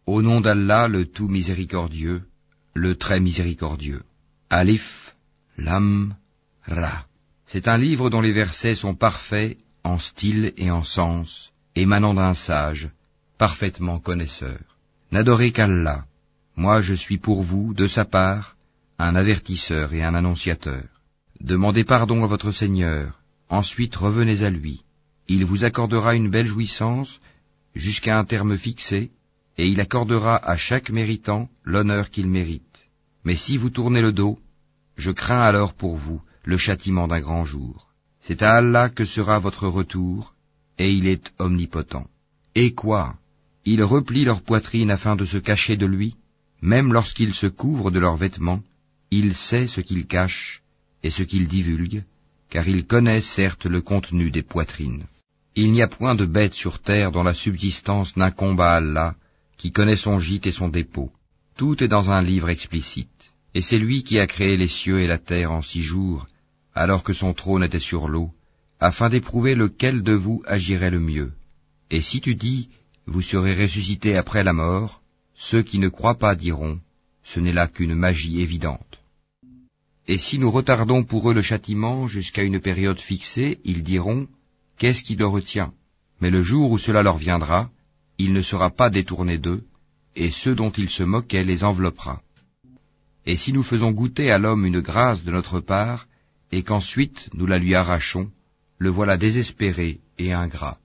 Au nom d'Allah, le tout miséricordieux, le très miséricordieux. Alif, Lam, Ra. C'est un livre dont les versets sont parfaits en style et en sens, émanant d'un sage, parfaitement connaisseur. N'adorez qu'Allah. Moi je suis pour vous, de sa part, un avertisseur et un annonciateur. Demandez pardon à votre Seigneur, ensuite revenez à lui. Il vous accordera une belle jouissance jusqu'à un terme fixé, et il accordera à chaque méritant l'honneur qu'il mérite. Mais si vous tournez le dos, je crains alors pour vous le châtiment d'un grand jour. C'est à Allah que sera votre retour, et il est omnipotent. Et quoi? Ils replient leur poitrine afin de se cacher de lui, même lorsqu'ils se couvrent de leurs vêtements, il sait ce qu'ils cachent et ce qu'ils divulguent, car il connaît certes le contenu des poitrines. Il n'y a point de bête sur terre dont la subsistance n'incombe à Allah, qui connaît son gîte et son dépôt. Tout est dans un livre explicite. Et c'est lui qui a créé les cieux et la terre en 6 jours, alors que son trône était sur l'eau, afin d'éprouver lequel de vous agirait le mieux. Et si tu dis, vous serez ressuscités après la mort, ceux qui ne croient pas diront, ce n'est là qu'une magie évidente. Et si nous retardons pour eux le châtiment jusqu'à une période fixée, ils diront, qu'est-ce qui le retient? Mais le jour où cela leur viendra, il ne sera pas détourné d'eux, et ceux dont ils se moquaient les enveloppera. Et si nous faisons goûter à l'homme une grâce de notre part, et qu'ensuite nous la lui arrachons, le voilà désespéré et ingrat.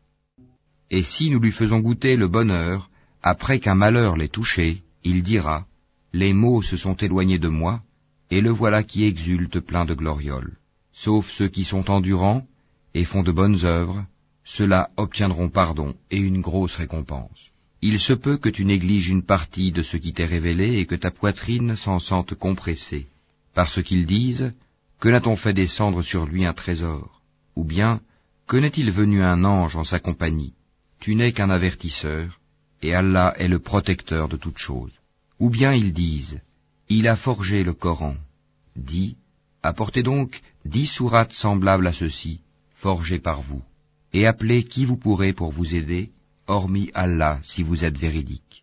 Et si nous lui faisons goûter le bonheur, après qu'un malheur l'ait touché, il dira, les maux se sont éloignés de moi, et le voilà qui exulte plein de glorioles. Sauf ceux qui sont endurants, et font de bonnes œuvres, ceux-là obtiendront pardon et une grosse récompense. Il se peut que tu négliges une partie de ce qui t'est révélé et que ta poitrine s'en sente compressée, parce qu'ils disent, que n'a-t-on fait descendre sur lui un trésor? Ou bien, que n'est-il venu un ange en sa compagnie? Tu n'es qu'un avertisseur, et Allah est le protecteur de toutes choses. Ou bien ils disent, il a forgé le Coran. Dis, apportez donc 10 sourates semblables à ceci, forgées par vous, et appelez qui vous pourrez pour vous aider, hormis Allah si vous êtes véridique.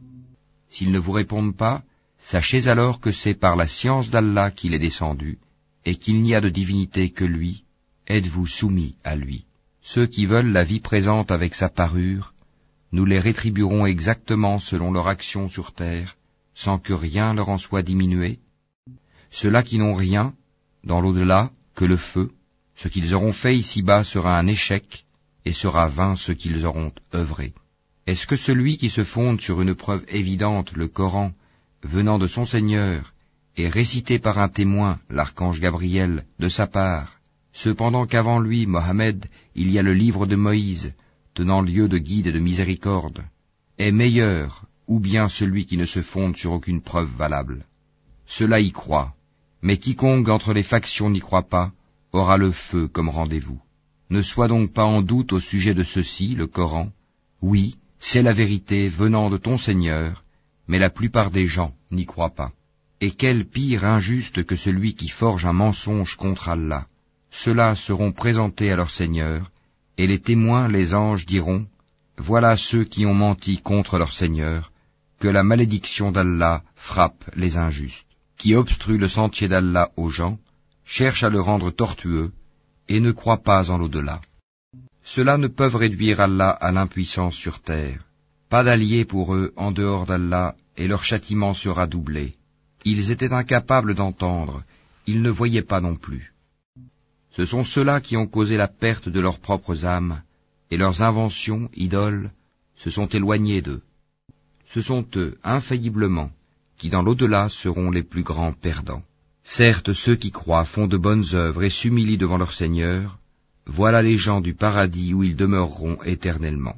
S'ils ne vous répondent pas, sachez alors que c'est par la science d'Allah qu'il est descendu, et qu'il n'y a de divinité que lui, êtes-vous soumis à lui. Ceux qui veulent la vie présente avec sa parure, nous les rétribuerons exactement selon leur action sur terre, sans que rien leur en soit diminué. Ceux-là qui n'ont rien, dans l'au-delà, que le feu, ce qu'ils auront fait ici-bas sera un échec, et sera vain ce qu'ils auront œuvré. Est-ce que celui qui se fonde sur une preuve évidente, le Coran, venant de son Seigneur, et récité par un témoin, l'archange Gabriel, de sa part, cependant qu'avant lui, Mohammed, il y a le livre de Moïse, tenant lieu de guide et de miséricorde, est meilleur, ou bien celui qui ne se fonde sur aucune preuve valable? Cela y croit, mais quiconque entre les factions n'y croit pas, aura le feu comme rendez-vous. Ne sois donc pas en doute au sujet de ceci, le Coran. Oui, c'est la vérité venant de ton Seigneur, mais la plupart des gens n'y croient pas. Et quel pire injuste que celui qui forge un mensonge contre Allah. Ceux-là seront présentés à leur Seigneur, et les témoins, les anges, diront, voilà ceux qui ont menti contre leur Seigneur, que la malédiction d'Allah frappe les injustes, qui obstruent le sentier d'Allah aux gens, cherchent à le rendre tortueux, et ne croient pas en l'au-delà. Ceux-là ne peuvent réduire Allah à l'impuissance sur terre. Pas d'alliés pour eux en dehors d'Allah, et leur châtiment sera doublé. Ils étaient incapables d'entendre, ils ne voyaient pas non plus. Ce sont ceux-là qui ont causé la perte de leurs propres âmes, et leurs inventions, idoles, se sont éloignées d'eux. Ce sont eux, infailliblement, qui dans l'au-delà seront les plus grands perdants. Certes, ceux qui croient font de bonnes œuvres et s'humilient devant leur Seigneur, voilà les gens du paradis où ils demeureront éternellement.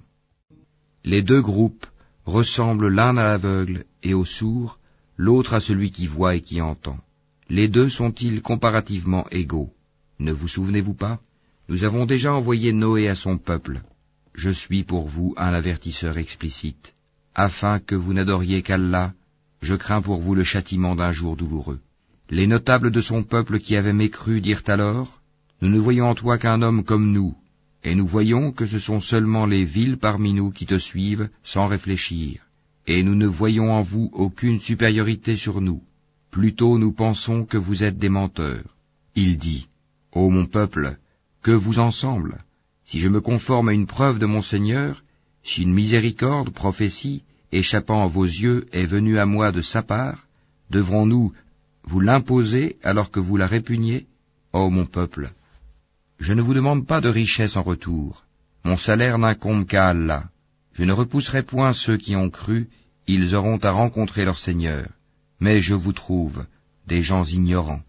Les 2 groupes ressemblent l'un à l'aveugle et au sourd, l'autre à celui qui voit et qui entend. Les 2 sont-ils comparativement égaux? Ne vous souvenez-vous pas? Nous avons déjà envoyé Noé à son peuple. Je suis pour vous un avertisseur explicite. Afin que vous n'adoriez qu'Allah, je crains pour vous le châtiment d'un jour douloureux. Les notables de son peuple qui avaient mécru dirent alors, nous ne voyons en toi qu'un homme comme nous, et nous voyons que ce sont seulement les villes parmi nous qui te suivent sans réfléchir, et nous ne voyons en vous aucune supériorité sur nous. Plutôt nous pensons que vous êtes des menteurs. Il dit, Ô mon peuple, que vous ensemble, si je me conforme à une preuve de mon Seigneur, si une miséricorde, prophétie, échappant à vos yeux, est venue à moi de sa part, devrons-nous vous l'imposer alors que vous la répugnez? Ô mon peuple, je ne vous demande pas de richesse en retour. Mon salaire n'incombe qu'à Allah. Je ne repousserai point ceux qui ont cru, ils auront à rencontrer leur Seigneur. Mais je vous trouve des gens ignorants.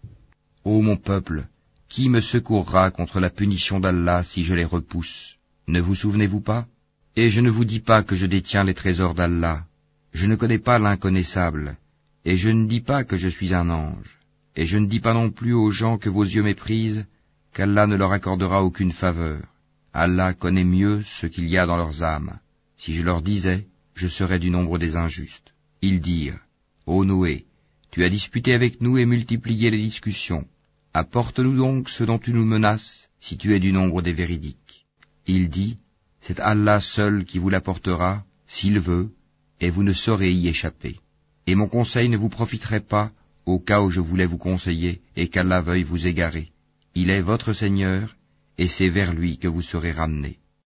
Ô mon peuple, qui me secourra contre la punition d'Allah si je les repousse? Ne vous souvenez-vous pas? Et je ne vous dis pas que je détiens les trésors d'Allah. Je ne connais pas l'inconnaissable. Et je ne dis pas que je suis un ange. Et je ne dis pas non plus aux gens que vos yeux méprisent, qu'Allah ne leur accordera aucune faveur. Allah connaît mieux ce qu'il y a dans leurs âmes. Si je leur disais, je serais du nombre des injustes. Ils dirent, Ô Noé, tu as disputé avec nous et multiplié les discussions. Apporte-nous donc ce dont tu nous menaces, si tu es du nombre des véridiques. Il dit, c'est Allah seul qui vous l'apportera, s'il veut, et vous ne saurez y échapper. Et mon conseil ne vous profiterait pas, au cas où je voulais vous conseiller, et qu'Allah veuille vous égarer. Il est votre Seigneur, et c'est vers lui que vous serez ramenés.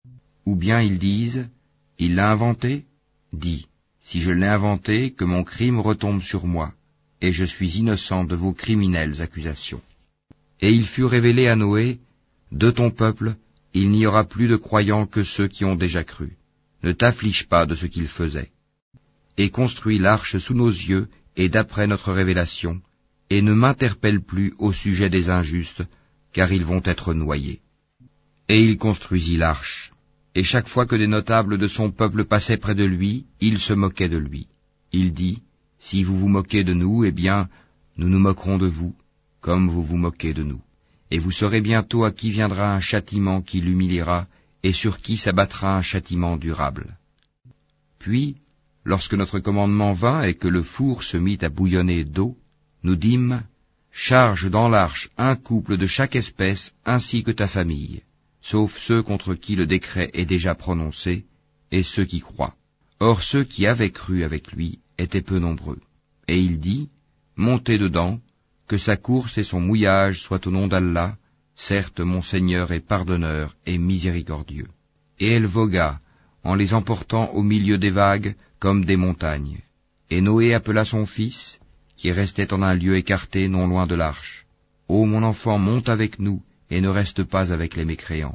Ou bien ils disent, il l'a inventé? Dis, si je l'ai inventé, que mon crime retombe sur moi, et je suis innocent de vos criminelles accusations. Et il fut révélé à Noé, de ton peuple, il n'y aura plus de croyants que ceux qui ont déjà cru. Ne t'afflige pas de ce qu'ils faisaient. Et construis l'arche sous nos yeux, et d'après notre révélation, et ne m'interpelle plus au sujet des injustes, car ils vont être noyés. Et il construisit l'arche, et chaque fois que des notables de son peuple passaient près de lui, il se moquait de lui. Il dit, si vous vous moquez de nous, eh bien, nous nous moquerons de vous, comme vous vous moquez de nous. Et vous saurez bientôt à qui viendra un châtiment qui l'humiliera, et sur qui s'abattra un châtiment durable. Puis, lorsque notre commandement vint et que le four se mit à bouillonner d'eau, nous dîmes, charge dans l'arche un couple de chaque espèce ainsi que ta famille, sauf ceux contre qui le décret est déjà prononcé, et ceux qui croient. Or ceux qui avaient cru avec lui étaient peu nombreux. Et il dit, montez dedans, que sa course et son mouillage soient au nom d'Allah, certes mon Seigneur est pardonneur et miséricordieux. Et elle vogua, en les emportant au milieu des vagues, comme des montagnes. Et Noé appela son fils, qui restait en un lieu écarté non loin de l'arche. Ô mon enfant, monte avec nous, et ne reste pas avec les mécréants.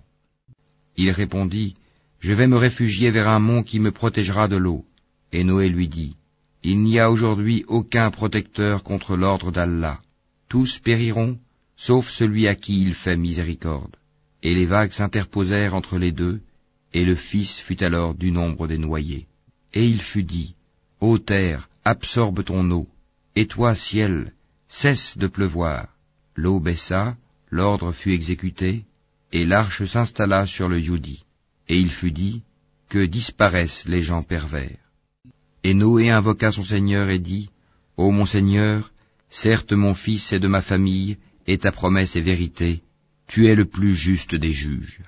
Il répondit, je vais me réfugier vers un mont qui me protégera de l'eau. Et Noé lui dit, il n'y a aujourd'hui aucun protecteur contre l'ordre d'Allah. Tous périront, sauf celui à qui il fait miséricorde. Et les vagues s'interposèrent entre les deux, et le fils fut alors du nombre des noyés. Et il fut dit, ô terre, absorbe ton eau, et toi, ciel, cesse de pleuvoir. L'eau baissa, l'ordre fut exécuté, et l'arche s'installa sur le Youdi. Et il fut dit, que disparaissent les gens pervers. Et Noé invoqua son Seigneur et dit, ô mon Seigneur, certes mon fils est de ma famille, et ta promesse est vérité, tu es le plus juste des juges.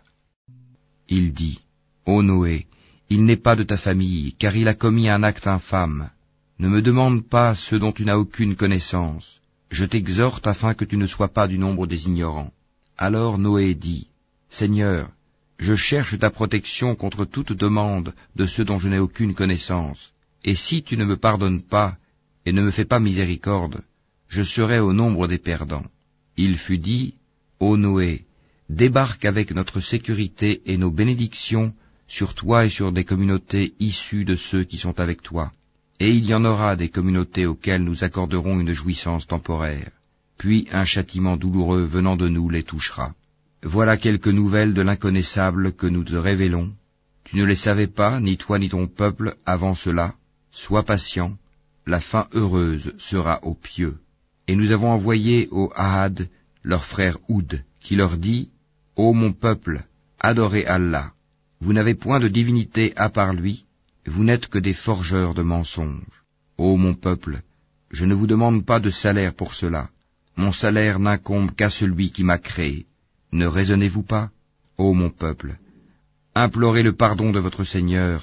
Il dit, ô Noé, il n'est pas de ta famille, car il a commis un acte infâme. Ne me demande pas ce dont tu n'as aucune connaissance. Je t'exhorte afin que tu ne sois pas du nombre des ignorants. Alors Noé dit, Seigneur, je cherche ta protection contre toute demande de ceux dont je n'ai aucune connaissance. Et si tu ne me pardonnes pas et ne me fais pas miséricorde, je serai au nombre des perdants. Il fut dit, ô Noé, débarque avec notre sécurité et nos bénédictions sur toi et sur des communautés issues de ceux qui sont avec toi. Et il y en aura des communautés auxquelles nous accorderons une jouissance temporaire, puis un châtiment douloureux venant de nous les touchera. Voilà quelques nouvelles de l'inconnaissable que nous te révélons. Tu ne les savais pas, ni toi ni ton peuple, avant cela. Sois patient, la fin heureuse sera aux pieux. Et nous avons envoyé au Ahad leur frère Houd, qui leur dit, ô mon peuple, adorez Allah. Vous n'avez point de divinité à part lui, vous n'êtes que des forgeurs de mensonges. Ô mon peuple, je ne vous demande pas de salaire pour cela. Mon salaire n'incombe qu'à celui qui m'a créé. Ne raisonnez-vous pas, ô mon peuple? Implorez le pardon de votre Seigneur,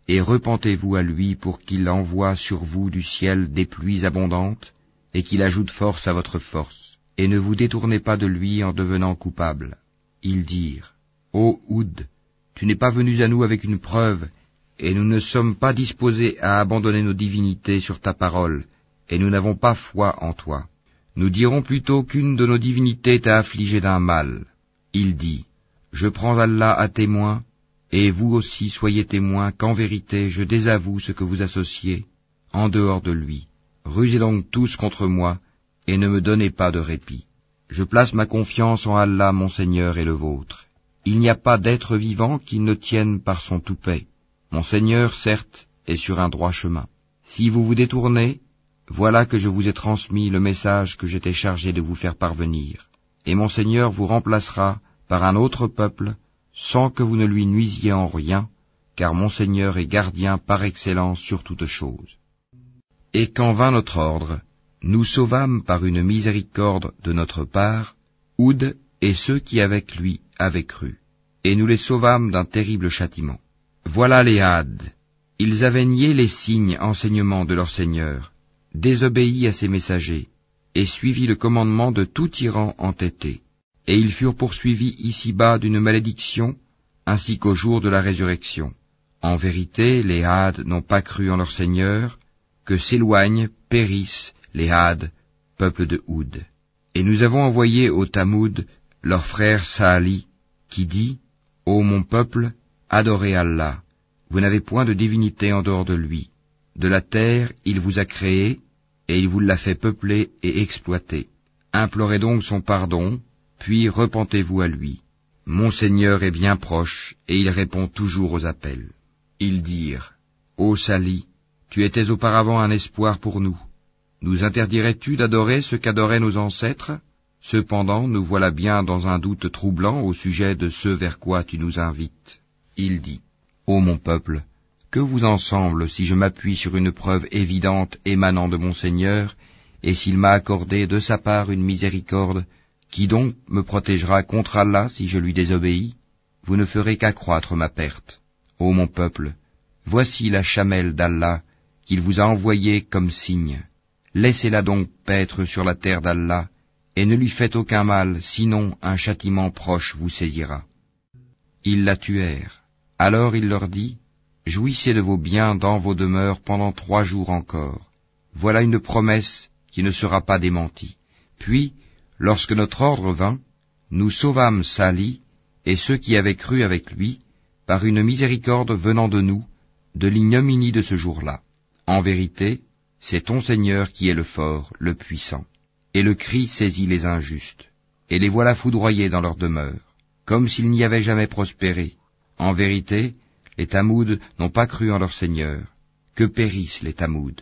et repentez-vous à lui pour qu'il envoie sur vous du ciel des pluies abondantes, et qu'il ajoute force à votre force, et ne vous détournez pas de lui en devenant coupable. Ils dirent, Ô Houd, tu n'es pas venu à nous avec une preuve, et nous ne sommes pas disposés à abandonner nos divinités sur ta parole, et nous n'avons pas foi en toi. Nous dirons plutôt qu'une de nos divinités t'a affligé d'un mal. Il dit, Je prends Allah à témoin, et vous aussi soyez témoins qu'en vérité je désavoue ce que vous associez en dehors de lui. Rusez donc tous contre moi, et ne me donnez pas de répit. Je place ma confiance en Allah mon Seigneur et le vôtre. Il n'y a pas d'être vivant qui ne tienne par son toupet. Mon Seigneur, certes, est sur un droit chemin. Si vous vous détournez, voilà que je vous ai transmis le message que j'étais chargé de vous faire parvenir. Et mon Seigneur vous remplacera par un autre peuple, sans que vous ne lui nuisiez en rien, car mon Seigneur est gardien par excellence sur toutes choses. Et quand vint notre ordre, nous sauvâmes par une miséricorde de notre part Houd et ceux qui avec lui avaient cru, et nous les sauvâmes d'un terrible châtiment. Voilà les Hades. Ils avaient nié les signes enseignements de leur Seigneur, désobéi à ses messagers, et suivi le commandement de tout tyran entêté. Et ils furent poursuivis ici-bas d'une malédiction, ainsi qu'au jour de la résurrection. En vérité, les Hades n'ont pas cru en leur Seigneur, que s'éloignent, périssent les Hades, peuple de Houd. Et nous avons envoyé au Tamoud leur frère Saali, qui dit, Ô mon peuple, adorez Allah, vous n'avez point de divinité en dehors de lui. De la terre, il vous a créé, et il vous l'a fait peupler et exploiter. Implorez donc son pardon, puis repentez-vous à lui. Mon Seigneur est bien proche, et il répond toujours aux appels. Ils dirent, Ô Sali, tu étais auparavant un espoir pour nous. Nous interdirais-tu d'adorer ce qu'adoraient nos ancêtres? Cependant, nous voilà bien dans un doute troublant au sujet de ce vers quoi tu nous invites. Il dit, Ô mon peuple, que vous en semble si je m'appuie sur une preuve évidente émanant de mon Seigneur, et s'il m'a accordé de sa part une miséricorde, qui donc me protégera contre Allah si je lui désobéis? Vous ne ferez qu'accroître ma perte. Ô mon peuple, voici la chamelle d'Allah qu'il vous a envoyée comme signe. Laissez-la donc paître sur la terre d'Allah, et ne lui faites aucun mal, sinon un châtiment proche vous saisira. Ils la tuèrent. Alors il leur dit, Jouissez de vos biens dans vos demeures pendant 3 jours encore. Voilà une promesse qui ne sera pas démentie. Puis, lorsque notre ordre vint, nous sauvâmes Sali et ceux qui avaient cru avec lui, par une miséricorde venant de nous, de l'ignominie de ce jour-là. En vérité, c'est ton Seigneur qui est le fort, le puissant. Et le cri saisit les injustes, et les voilà foudroyés dans leur demeure, comme s'ils n'y avaient jamais prospéré. En vérité, les Tamouds n'ont pas cru en leur Seigneur. Que périssent les Tamouds.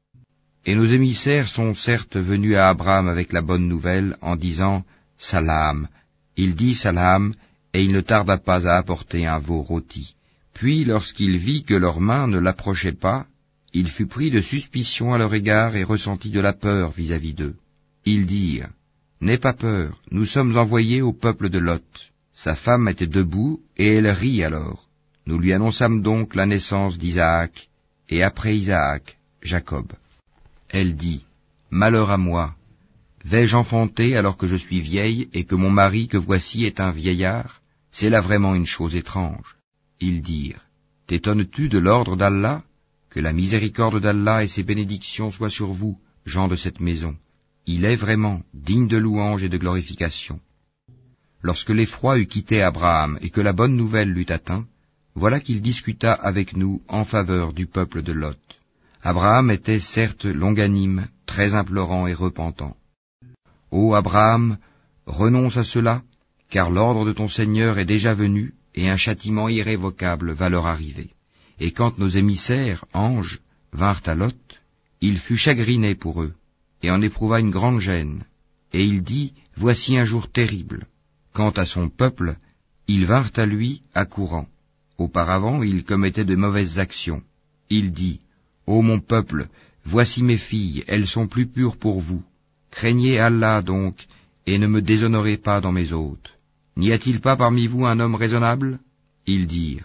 Et nos émissaires sont certes venus à Abraham avec la bonne nouvelle, en disant « Salam ». Il dit « Salam », et il ne tarda pas à apporter un veau rôti. Puis, lorsqu'il vit que leurs mains ne l'approchaient pas, il fut pris de suspicion à leur égard et ressentit de la peur vis-à-vis d'eux. Ils dirent « N'aie pas peur, nous sommes envoyés au peuple de Lot. » Sa femme était debout, et elle rit alors. Nous lui annonçâmes donc la naissance d'Isaac, et après Isaac, Jacob. Elle dit, « Malheur à moi, vais-je enfanter alors que je suis vieille, et que mon mari que voici est un vieillard? C'est là vraiment une chose étrange. » Ils dirent, « T'étonnes-tu de l'ordre d'Allah? Que la miséricorde d'Allah et ses bénédictions soient sur vous, gens de cette maison. Il est vraiment digne de louange et de glorification. » Lorsque l'effroi eut quitté Abraham et que la bonne nouvelle l'eut atteint, voilà qu'il discuta avec nous en faveur du peuple de Lot. Abraham était certes longanime, très implorant et repentant. « Ô Abraham, renonce à cela, car l'ordre de ton Seigneur est déjà venu, et un châtiment irrévocable va leur arriver. » Et quand nos émissaires, anges, vinrent à Lot, il fut chagriné pour eux, et en éprouva une grande gêne. Et il dit, « Voici un jour terrible. » Quant à son peuple, ils vinrent à lui accourant. Auparavant, il commettait de mauvaises actions. Il dit, « Ô mon peuple, voici mes filles, elles sont plus pures pour vous. Craignez Allah donc, et ne me déshonorez pas dans mes hôtes. N'y a-t-il pas parmi vous un homme raisonnable ?» Ils dirent, «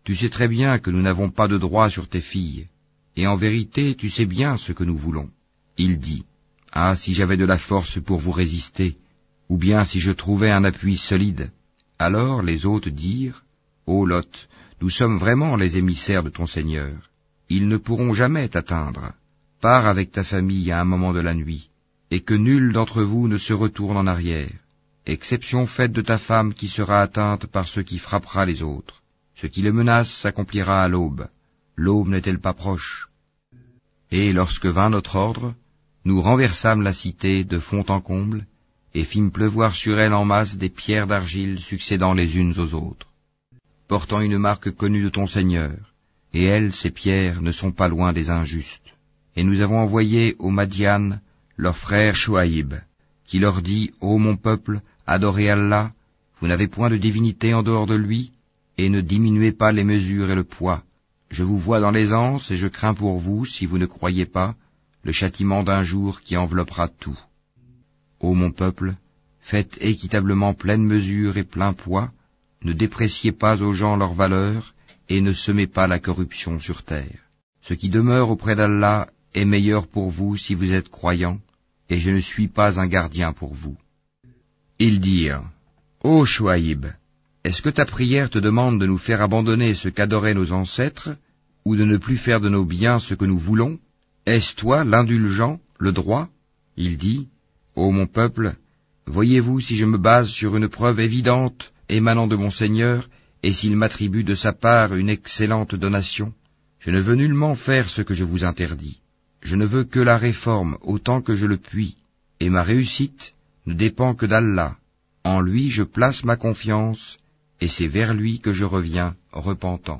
Tu sais très bien que nous n'avons pas de droit sur tes filles, et en vérité tu sais bien ce que nous voulons. Il dit, Ah, si j'avais de la force pour vous résister, ou bien si je trouvais un appui solide. Alors les hôtes dirent, Ô Lot, nous sommes vraiment les émissaires de ton Seigneur. Ils ne pourront jamais t'atteindre. Pars avec ta famille à un moment de la nuit, et que nul d'entre vous ne se retourne en arrière, exception faite de ta femme qui sera atteinte par ce qui frappera les autres. Ce qui les menace s'accomplira à l'aube. L'aube n'est-elle pas proche? Et lorsque vint notre ordre, nous renversâmes la cité de fond en comble, et fîmes pleuvoir sur elle en masse des pierres d'argile succédant les unes aux autres, portant une marque connue de ton Seigneur, et elles, ces pierres, ne sont pas loin des injustes. Et nous avons envoyé aux Madian leur frère Chouaïb, qui leur dit, Ô mon peuple, adorez Allah, vous n'avez point de divinité en dehors de lui, et ne diminuez pas les mesures et le poids. Je vous vois dans l'aisance, et je crains pour vous, si vous ne croyez pas, le châtiment d'un jour qui enveloppera tout. Ô mon peuple, faites équitablement pleine mesure et plein poids, ne dépréciez pas aux gens leur valeur, et ne semez pas la corruption sur terre. Ce qui demeure auprès d'Allah est meilleur pour vous si vous êtes croyants, et je ne suis pas un gardien pour vous. Ils dirent, Ô Chouaïb, est-ce que ta prière te demande de nous faire abandonner ce qu'adoraient nos ancêtres, ou de ne plus faire de nos biens ce que nous voulons? Est-ce toi l'indulgent, le droit? Il dit, Ô mon peuple, voyez-vous si je me base sur une preuve évidente émanant de mon Seigneur, et s'il m'attribue de sa part une excellente donation? Je ne veux nullement faire ce que je vous interdis. Je ne veux que la réforme autant que je le puis, et ma réussite ne dépend que d'Allah. En lui je place ma confiance, et c'est vers lui que je reviens, repentant.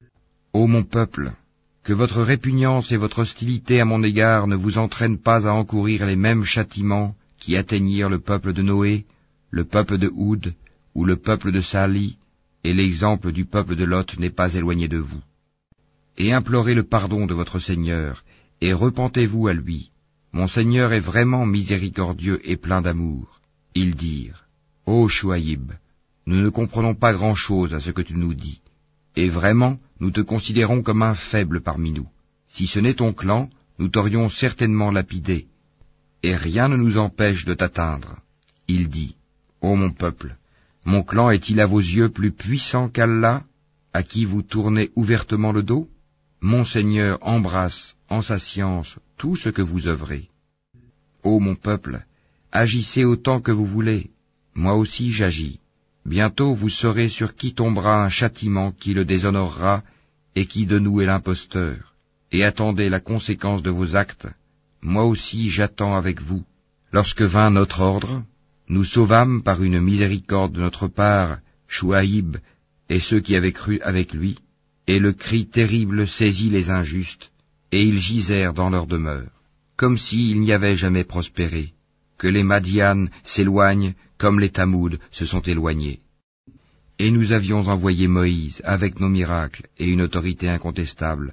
Ô mon peuple, que votre répugnance et votre hostilité à mon égard ne vous entraînent pas à encourir les mêmes châtiments qui atteignirent le peuple de Noé, le peuple de Houd, ou le peuple de Sali, et l'exemple du peuple de Lot n'est pas éloigné de vous. Et implorez le pardon de votre Seigneur, et repentez-vous à lui. Mon Seigneur est vraiment miséricordieux et plein d'amour. Ils dirent, Ô Chouaïb, nous ne comprenons pas grand-chose à ce que tu nous dis, et vraiment, nous te considérons comme un faible parmi nous. Si ce n'est ton clan, nous t'aurions certainement lapidé, et rien ne nous empêche de t'atteindre. Il dit, Ô mon peuple, mon clan est-il à vos yeux plus puissant qu'Allah, à qui vous tournez ouvertement le dos? Mon Seigneur embrasse, en sa science, tout ce que vous œuvrez. Ô mon peuple, agissez autant que vous voulez, moi aussi j'agis. Bientôt vous saurez sur qui tombera un châtiment qui le déshonorera, et qui de nous est l'imposteur. Et attendez la conséquence de vos actes, moi aussi j'attends avec vous. Lorsque vint notre ordre, nous sauvâmes par une miséricorde de notre part Chouaïb et ceux qui avaient cru avec lui, et le cri terrible saisit les injustes, et ils gisèrent dans leur demeure, comme s'ils n'y avaient jamais prospéré, que les Madian s'éloignent comme les Tamoud se sont éloignés. Et nous avions envoyé Moïse avec nos miracles et une autorité incontestable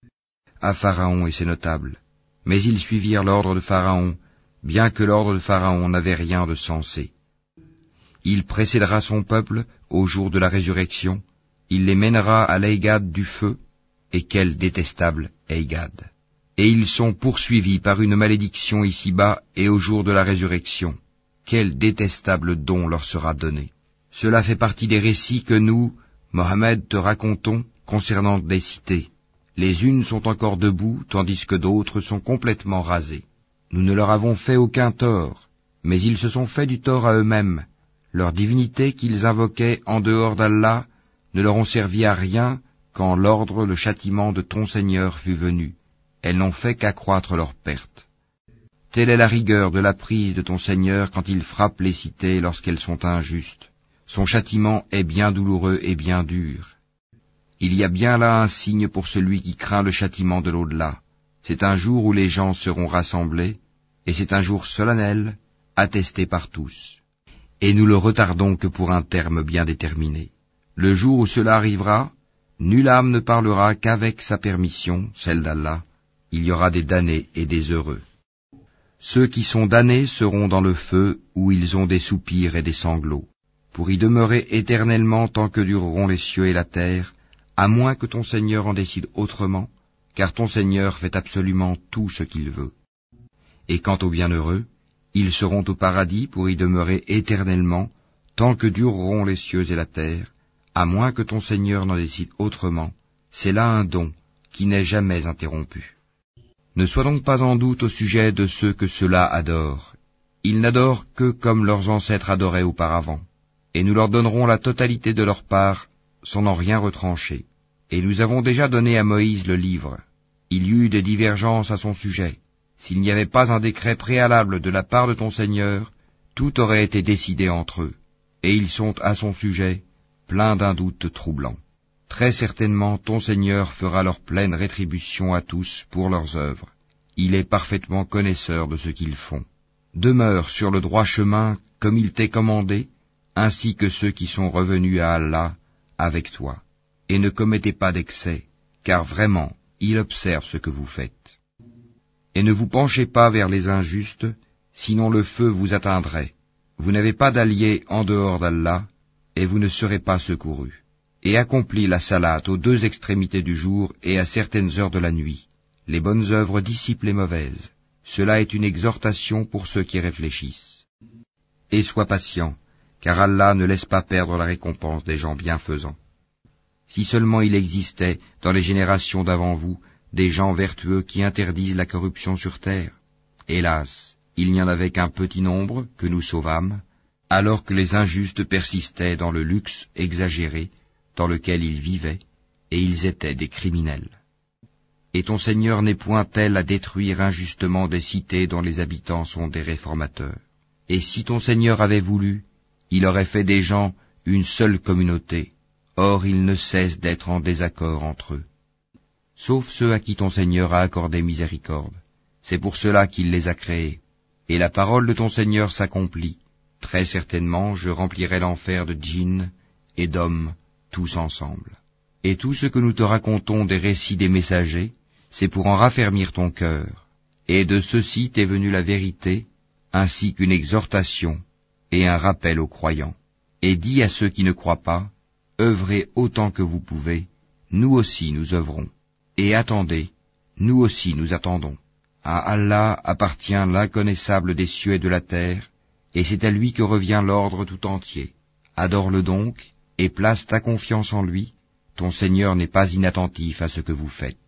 à Pharaon et ses notables, mais ils suivirent l'ordre de Pharaon, bien que l'ordre de Pharaon n'avait rien de sensé. Il précédera son peuple au jour de la résurrection, il les mènera à l'Eigad du feu, et quel détestable Eigad! Et ils sont poursuivis par une malédiction ici-bas et au jour de la résurrection. Quel détestable don leur sera donné! Cela fait partie des récits que nous, Mohammed, te racontons concernant des cités. Les unes sont encore debout, tandis que d'autres sont complètement rasées. Nous ne leur avons fait aucun tort, mais ils se sont fait du tort à eux-mêmes. Leurs divinités qu'ils invoquaient en dehors d'Allah ne leur ont servi à rien quand l'ordre, le châtiment de ton Seigneur fut venu. Elles n'ont fait qu'accroître leur perte. Telle est la rigueur de la prise de ton Seigneur quand il frappe les cités lorsqu'elles sont injustes. Son châtiment est bien douloureux et bien dur. Il y a bien là un signe pour celui qui craint le châtiment de l'au-delà. C'est un jour où les gens seront rassemblés, et c'est un jour solennel, attesté par tous. Et nous le retardons que pour un terme bien déterminé. Le jour où cela arrivera, nulle âme ne parlera qu'avec sa permission, celle d'Allah. Il y aura des damnés et des heureux. Ceux qui sont damnés seront dans le feu où ils ont des soupirs et des sanglots, pour y demeurer éternellement tant que dureront les cieux et la terre, à moins que ton Seigneur en décide autrement, car ton Seigneur fait absolument tout ce qu'il veut. Et quant aux bienheureux, ils seront au paradis pour y demeurer éternellement, tant que dureront les cieux et la terre, à moins que ton Seigneur n'en décide autrement. C'est là un don qui n'est jamais interrompu. Ne sois donc pas en doute au sujet de ceux que ceux-là adorent. Ils n'adorent que comme leurs ancêtres adoraient auparavant, et nous leur donnerons la totalité de leur part, sans en rien retrancher. Et nous avons déjà donné à Moïse le livre. Il y eut des divergences à son sujet. S'il n'y avait pas un décret préalable de la part de ton Seigneur, tout aurait été décidé entre eux, et ils sont à son sujet pleins d'un doute troublant. Très certainement ton Seigneur fera leur pleine rétribution à tous pour leurs œuvres. Il est parfaitement connaisseur de ce qu'ils font. Demeure sur le droit chemin comme il t'est commandé, ainsi que ceux qui sont revenus à Allah avec toi. Et ne commettez pas d'excès, car vraiment, il observe ce que vous faites. Et ne vous penchez pas vers les injustes, sinon le feu vous atteindrait. Vous n'avez pas d'allié en dehors d'Allah, et vous ne serez pas secourus. Et accomplis la salate aux deux extrémités du jour et à certaines heures de la nuit. Les bonnes œuvres dissipent les mauvaises. Cela est une exhortation pour ceux qui réfléchissent. Et sois patient, car Allah ne laisse pas perdre la récompense des gens bienfaisants. Si seulement il existait, dans les générations d'avant vous, des gens vertueux qui interdisent la corruption sur terre. Hélas, il n'y en avait qu'un petit nombre que nous sauvâmes, alors que les injustes persistaient dans le luxe exagéré dans lequel ils vivaient, et ils étaient des criminels. Et ton Seigneur n'est point tel à détruire injustement des cités dont les habitants sont des réformateurs. Et si ton Seigneur avait voulu, il aurait fait des gens une seule communauté. Or ils ne cessent d'être en désaccord entre eux. Sauf ceux à qui ton Seigneur a accordé miséricorde. C'est pour cela qu'il les a créés. Et la parole de ton Seigneur s'accomplit. Très certainement, je remplirai l'enfer de djinns et d'hommes, tous ensemble. Et tout ce que nous te racontons des récits des messagers, c'est pour en raffermir ton cœur. Et de ceci t'est venue la vérité, ainsi qu'une exhortation et un rappel aux croyants. Et dis à ceux qui ne croient pas, œuvrez autant que vous pouvez, nous aussi nous œuvrons. Et attendez, nous aussi nous attendons. À Allah appartient l'inconnaissable des cieux et de la terre, et c'est à lui que revient l'ordre tout entier. Adore-le donc, et place ta confiance en lui, ton Seigneur n'est pas inattentif à ce que vous faites.